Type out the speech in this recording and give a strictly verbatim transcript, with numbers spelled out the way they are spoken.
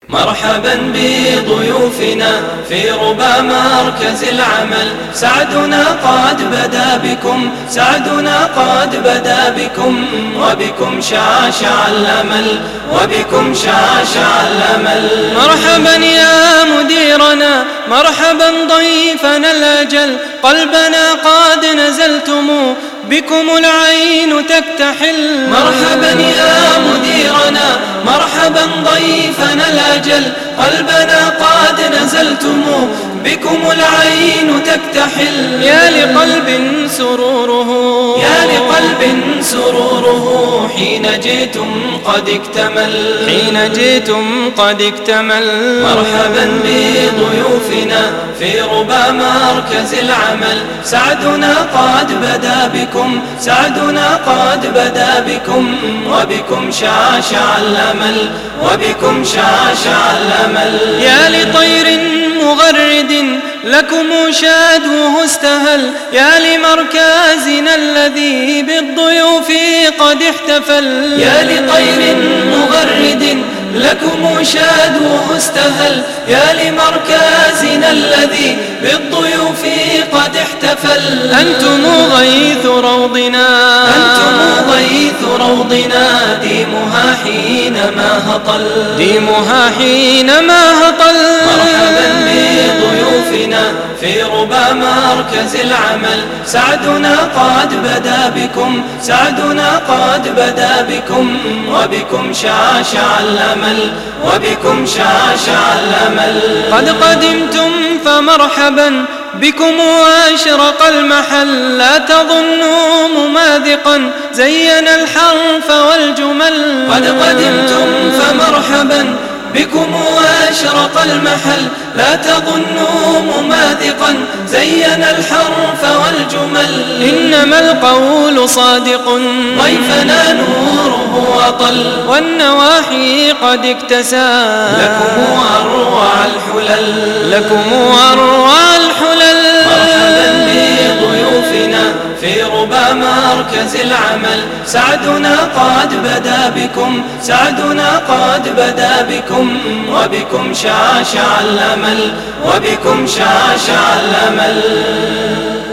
مرحبا بضيوفنا في ربى مركز العمل، سعدنا قد بدا بكم، سعدنا قد بدا بكم، وبكم شاشع الأمل، وبكم شاشع الأمل. مرحبا يا مديرنا، مرحبا ضيفنا الأجل، قلبنا قد نزلتم، بكم العين تكتحل. مرحبا يا مديرنا، مرحبا ضيفنا الأجل، قلبنا قد نزلتم، بكم العين تكتحل. يا لقلب سروره، يا لقلب سروره، حين جئتم قد اكتمل، حين جئتم قد اكتمل. مرحبا بضيوفنا في ربى مركز العمل، سعدنا قد بدا بكم، سعدنا قد بدا بكم، وبكم شاشع الأمل، وبكم شاشع الأمل. يا لطير مغرد لكم شادوه استهل، يا لمركزنا الذي بالضيوف قد احتفل. يا لطير مغرد لكم شادوه استهل، يا لمركزنا الذي بالضيوف قد احتفل. أنتم غيث روضنا، أنتم غيث روضنا، ديمها حينما هطل، ديمها حينما هطل. مرحبا بضيوفنا في ربى مركز العمل، سعدنا قد بدا بكم، سعدنا قد بدا بكم، وبكم شاشع الأمل، وبكم شاشع الأمل. قد قدمتم فمرحبا بكم وأشرق المحل، لا تظنوا مماذقا زين الحرف والجمل. قد قدمتم فمرحبا بكم وأشرق المحل، لا تظنوا مماذقا زين الحرف والجمل. إنما القول صادق، ضيفنا نوره أطل، والنواحي قد اكتسى، لكم أروع الحلل، لكم أروع الحلل. مرحبا بضيوفنا في ربى مركز العمل، سعدنا قد بدا بكم، سعدنا قد بدا بكم، وبكم شاشع الأمل، وبكم شاشع الأمل.